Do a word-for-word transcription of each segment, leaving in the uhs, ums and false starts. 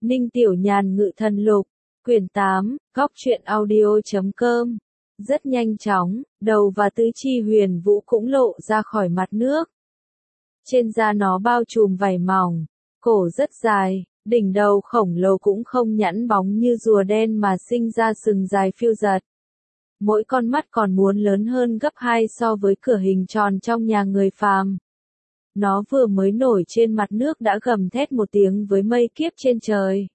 Ninh Tiểu Nhàn Ngự Thần Lục, quyển tám, góc truyện audio chấm com. Rất nhanh chóng, đầu và tứ chi Huyền Vũ cũng lộ ra khỏi mặt nước. Trên da nó bao trùm vảy mỏng, cổ rất dài, đỉnh đầu khổng lồ cũng không nhẵn bóng như rùa đen mà sinh ra sừng dài phiêu dật. Mỗi con mắt còn muốn lớn hơn gấp hai so với cửa hình tròn trong nhà người phàm. Nó vừa mới nổi trên mặt nước đã gầm thét một tiếng với mây kiếp trên trời.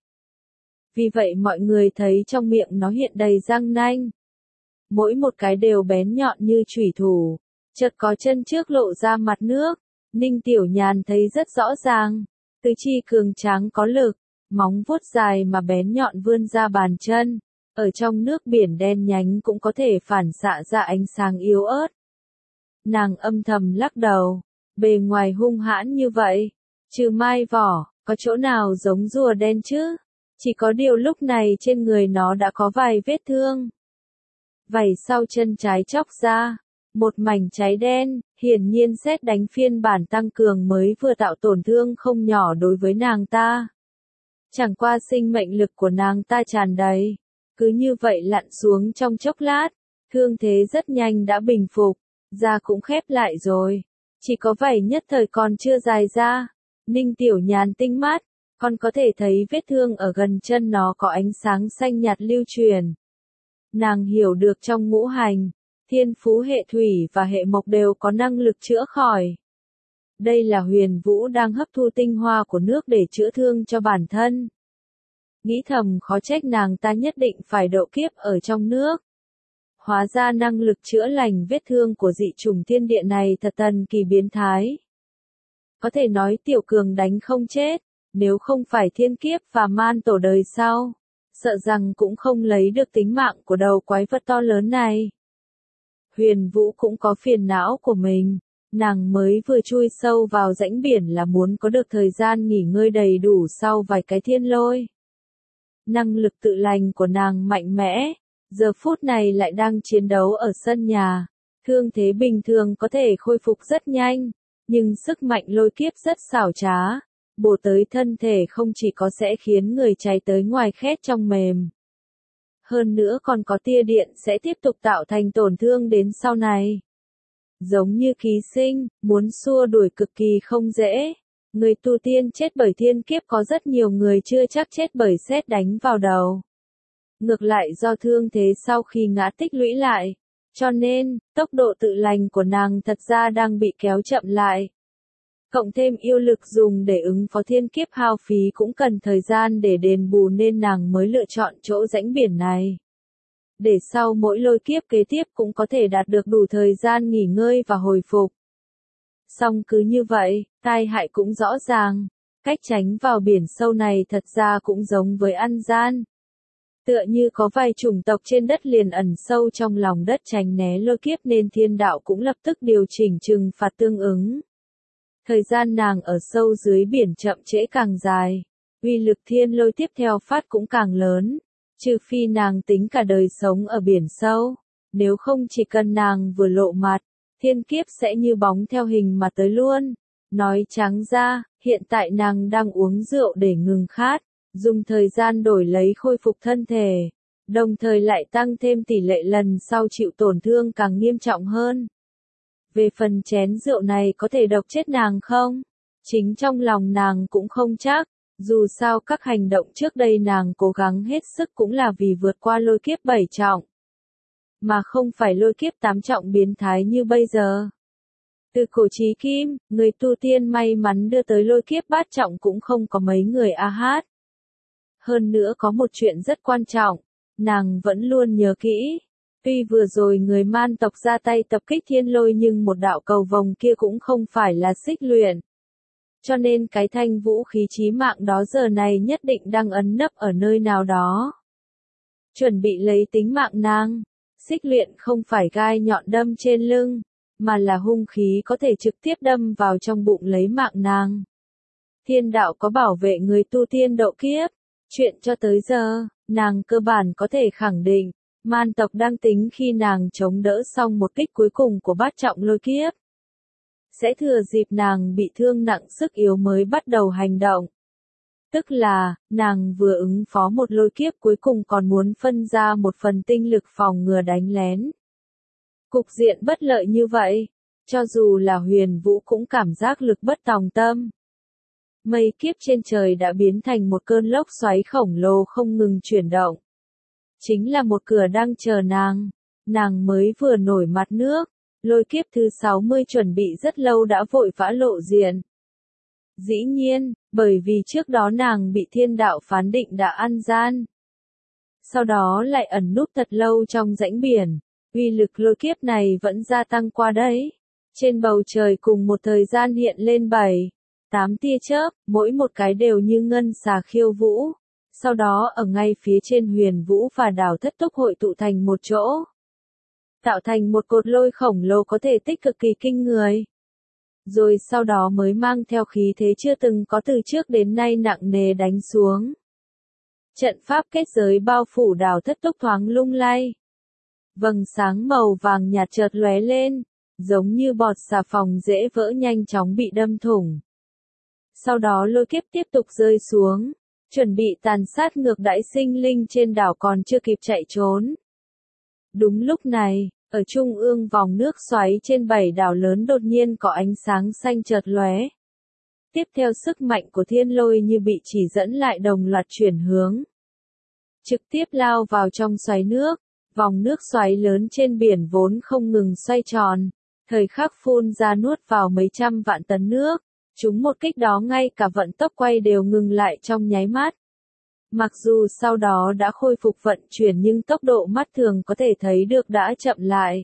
Vì vậy mọi người thấy trong miệng nó hiện đầy răng nanh. Mỗi một cái đều bén nhọn như chủy thủ. Chợt có chân trước lộ ra mặt nước. Ninh Tiểu Nhàn thấy rất rõ ràng. Tứ chi cường tráng có lực, móng vuốt dài mà bén nhọn vươn ra bàn chân. Ở trong nước biển đen nhánh cũng có thể phản xạ ra ánh sáng yếu ớt. Nàng âm thầm lắc đầu. Bề ngoài hung hãn như vậy, trừ mai vỏ, có chỗ nào giống rùa đen chứ? Chỉ có điều lúc này trên người nó đã có vài vết thương. Vảy sau chân trái chóc ra, một mảnh cháy đen, hiển nhiên sét đánh phiên bản tăng cường mới vừa tạo tổn thương không nhỏ đối với nàng ta. Chẳng qua sinh mệnh lực của nàng ta tràn đầy, cứ như vậy lặn xuống trong chốc lát, thương thế rất nhanh đã bình phục, da cũng khép lại rồi. Chỉ có vảy nhất thời còn chưa dài ra. Ninh Tiểu Nhàn tinh mắt, còn có thể thấy vết thương ở gần chân nó có ánh sáng xanh nhạt lưu truyền. Nàng hiểu được trong ngũ hành, thiên phú hệ thủy và hệ mộc đều có năng lực chữa khỏi. Đây là Huyền Vũ đang hấp thu tinh hoa của nước để chữa thương cho bản thân. Nghĩ thầm khó trách nàng ta nhất định phải độ kiếp ở trong nước. Hóa ra năng lực chữa lành vết thương của dị chủng thiên địa này thật thần kỳ biến thái. Có thể nói tiểu cường đánh không chết, nếu không phải thiên kiếp và man tổ đời sau, sợ rằng cũng không lấy được tính mạng của đầu quái vật to lớn này. Huyền Vũ cũng có phiền não của mình, nàng mới vừa chui sâu vào rãnh biển là muốn có được thời gian nghỉ ngơi đầy đủ sau vài cái thiên lôi. Năng lực tự lành của nàng mạnh mẽ. Giờ phút này lại đang chiến đấu ở sân nhà, thương thế bình thường có thể khôi phục rất nhanh, nhưng sức mạnh lôi kiếp rất xảo trá, bổ tới thân thể không chỉ có sẽ khiến người cháy tới ngoài khét trong mềm. Hơn nữa còn có tia điện sẽ tiếp tục tạo thành tổn thương đến sau này. Giống như ký sinh, muốn xua đuổi cực kỳ không dễ. Người tu tiên chết bởi thiên kiếp có rất nhiều người chưa chắc chết bởi sét đánh vào đầu. Ngược lại do thương thế sau khi ngã tích lũy lại, cho nên, tốc độ tự lành của nàng thật ra đang bị kéo chậm lại. Cộng thêm yêu lực dùng để ứng phó thiên kiếp hao phí cũng cần thời gian để đền bù nên nàng mới lựa chọn chỗ rãnh biển này. Để sau mỗi lôi kiếp kế tiếp cũng có thể đạt được đủ thời gian nghỉ ngơi và hồi phục. Song cứ như vậy, tai hại cũng rõ ràng, cách tránh vào biển sâu này thật ra cũng giống với ăn gian. Tựa như có vài chủng tộc trên đất liền ẩn sâu trong lòng đất tránh né lôi kiếp nên thiên đạo cũng lập tức điều chỉnh trừng phạt tương ứng. Thời gian nàng ở sâu dưới biển chậm trễ càng dài, uy lực thiên lôi tiếp theo phát cũng càng lớn, trừ phi nàng tính cả đời sống ở biển sâu, nếu không chỉ cần nàng vừa lộ mặt, thiên kiếp sẽ như bóng theo hình mà tới luôn. Nói trắng ra, hiện tại nàng đang uống rượu để ngừng khát. Dùng thời gian đổi lấy khôi phục thân thể, đồng thời lại tăng thêm tỷ lệ lần sau chịu tổn thương càng nghiêm trọng hơn. Về phần chén rượu này có thể độc chết nàng không? Chính trong lòng nàng cũng không chắc, dù sao các hành động trước đây nàng cố gắng hết sức cũng là vì vượt qua lôi kiếp bảy trọng, mà không phải lôi kiếp tám trọng biến thái như bây giờ. Từ cổ chí kim, người tu tiên may mắn đưa tới lôi kiếp bát trọng cũng không có mấy người a hát. Hơn nữa có một chuyện rất quan trọng, nàng vẫn luôn nhớ kỹ. Tuy vừa rồi người man tộc ra tay tập kích thiên lôi nhưng một đạo cầu vồng kia cũng không phải là xích luyện. Cho nên cái thanh vũ khí chí mạng đó giờ này nhất định đang ẩn nấp ở nơi nào đó. Chuẩn bị lấy tính mạng nàng. Xích luyện không phải gai nhọn đâm trên lưng, mà là hung khí có thể trực tiếp đâm vào trong bụng lấy mạng nàng. Thiên đạo có bảo vệ người tu tiên độ kiếp. Chuyện cho tới giờ, nàng cơ bản có thể khẳng định, man tộc đang tính khi nàng chống đỡ xong một kích cuối cùng của bát trọng lôi kiếp. Sẽ thừa dịp nàng bị thương nặng sức yếu mới bắt đầu hành động. Tức là, nàng vừa ứng phó một lôi kiếp cuối cùng còn muốn phân ra một phần tinh lực phòng ngừa đánh lén. Cục diện bất lợi như vậy, cho dù là Huyền Vũ cũng cảm giác lực bất tòng tâm. Mây kiếp trên trời đã biến thành một cơn lốc xoáy khổng lồ không ngừng chuyển động. Chính là một cửa đang chờ nàng, nàng mới vừa nổi mặt nước, lôi kiếp thứ sáu mươi chuẩn bị rất lâu đã vội vã lộ diện. Dĩ nhiên, bởi vì trước đó nàng bị thiên đạo phán định đã ăn gian. Sau đó lại ẩn núp thật lâu trong rãnh biển, uy lực lôi kiếp này vẫn gia tăng qua đấy. Trên bầu trời cùng một thời gian hiện lên bảy, tám tia chớp, mỗi một cái đều như ngân xà khiêu vũ. Sau đó ở ngay phía trên Huyền Vũ và đảo Thất Túc hội tụ thành một chỗ. Tạo thành một cột lôi khổng lồ có thể tích cực kỳ kinh người. Rồi sau đó mới mang theo khí thế chưa từng có từ trước đến nay nặng nề đánh xuống. Trận pháp kết giới bao phủ đảo Thất Túc thoáng lung lay. Vầng sáng màu vàng nhạt chợt lóe lên, giống như bọt xà phòng dễ vỡ nhanh chóng bị đâm thủng. Sau đó lôi kiếp tiếp tục rơi xuống, chuẩn bị tàn sát ngược đãi sinh linh trên đảo còn chưa kịp chạy trốn. Đúng lúc này, ở trung ương vòng nước xoáy trên bảy đảo lớn đột nhiên có ánh sáng xanh chợt lóe. Tiếp theo sức mạnh của thiên lôi như bị chỉ dẫn lại đồng loạt chuyển hướng. Trực tiếp lao vào trong xoáy nước, vòng nước xoáy lớn trên biển vốn không ngừng xoay tròn, thời khắc phun ra nuốt vào mấy trăm vạn tấn nước. Chúng một kích đó ngay cả vận tốc quay đều ngừng lại trong nháy mắt. Mặc dù sau đó đã khôi phục vận chuyển nhưng tốc độ mắt thường có thể thấy được đã chậm lại.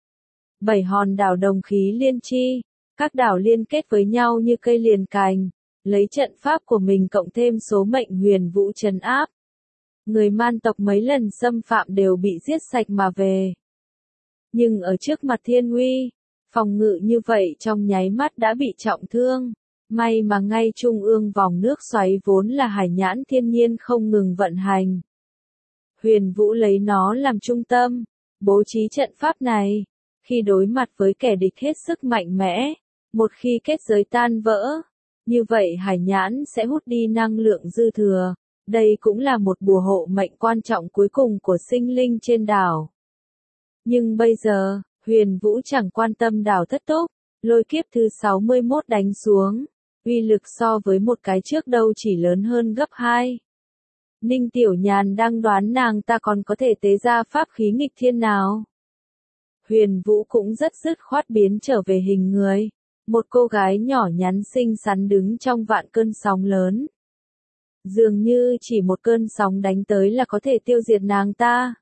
Bảy hòn đảo đồng khí liên chi, các đảo liên kết với nhau như cây liền cành, lấy trận pháp của mình cộng thêm số mệnh Huyền Vũ trấn áp. Người man tộc mấy lần xâm phạm đều bị giết sạch mà về. Nhưng ở trước mặt thiên uy, phòng ngự như vậy trong nháy mắt đã bị trọng thương. May mà ngay trung ương vòng nước xoáy vốn là hải nhãn thiên nhiên không ngừng vận hành. Huyền Vũ lấy nó làm trung tâm, bố trí trận pháp này. Khi đối mặt với kẻ địch hết sức mạnh mẽ, một khi kết giới tan vỡ, như vậy hải nhãn sẽ hút đi năng lượng dư thừa. Đây cũng là một bùa hộ mệnh quan trọng cuối cùng của sinh linh trên đảo. Nhưng bây giờ, Huyền Vũ chẳng quan tâm đảo Thất Túc, lôi kiếp thứ sáu mươi mốt đánh xuống. Uy lực so với một cái trước đâu chỉ lớn hơn gấp hai. Ninh Tiểu Nhàn đang đoán nàng ta còn có thể tế ra pháp khí nghịch thiên nào. Huyền Vũ cũng rất dứt khoát biến trở về hình người. Một cô gái nhỏ nhắn xinh xắn đứng trong vạn cơn sóng lớn. Dường như chỉ một cơn sóng đánh tới là có thể tiêu diệt nàng ta.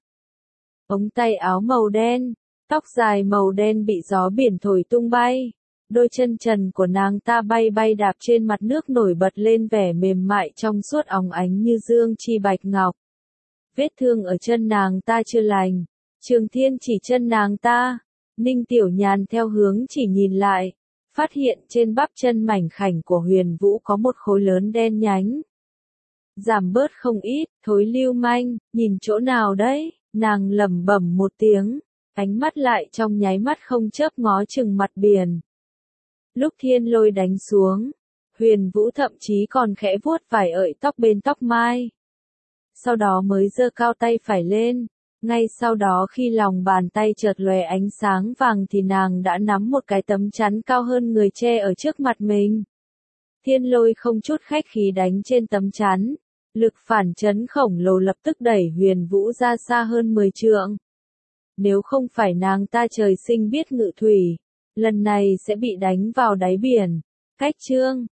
Ống tay áo màu đen, tóc dài màu đen bị gió biển thổi tung bay. Đôi chân trần của nàng ta bay bay đạp trên mặt nước nổi bật lên vẻ mềm mại trong suốt óng ánh như dương chi bạch ngọc. Vết thương ở chân nàng ta chưa lành. Trường Thiên chỉ chân nàng ta. Ninh Tiểu Nhàn theo hướng chỉ nhìn lại. Phát hiện trên bắp chân mảnh khảnh của Huyền Vũ có một khối lớn đen nhánh. Giảm bớt không ít, thối lưu manh, nhìn chỗ nào đấy, nàng lẩm bẩm một tiếng. Ánh mắt lại trong nháy mắt không chớp ngó chừng mặt biển. Lúc thiên lôi đánh xuống, Huyền Vũ thậm chí còn khẽ vuốt vài ợi tóc bên tóc mai. Sau đó mới giơ cao tay phải lên, ngay sau đó khi lòng bàn tay chợt lóe ánh sáng vàng thì nàng đã nắm một cái tấm chắn cao hơn người che ở trước mặt mình. Thiên lôi không chút khách khí đánh trên tấm chắn, lực phản chấn khổng lồ lập tức đẩy Huyền Vũ ra xa hơn mười trượng. Nếu không phải nàng ta trời sinh biết ngự thủy, lần này sẽ bị đánh vào đáy biển. Cách chương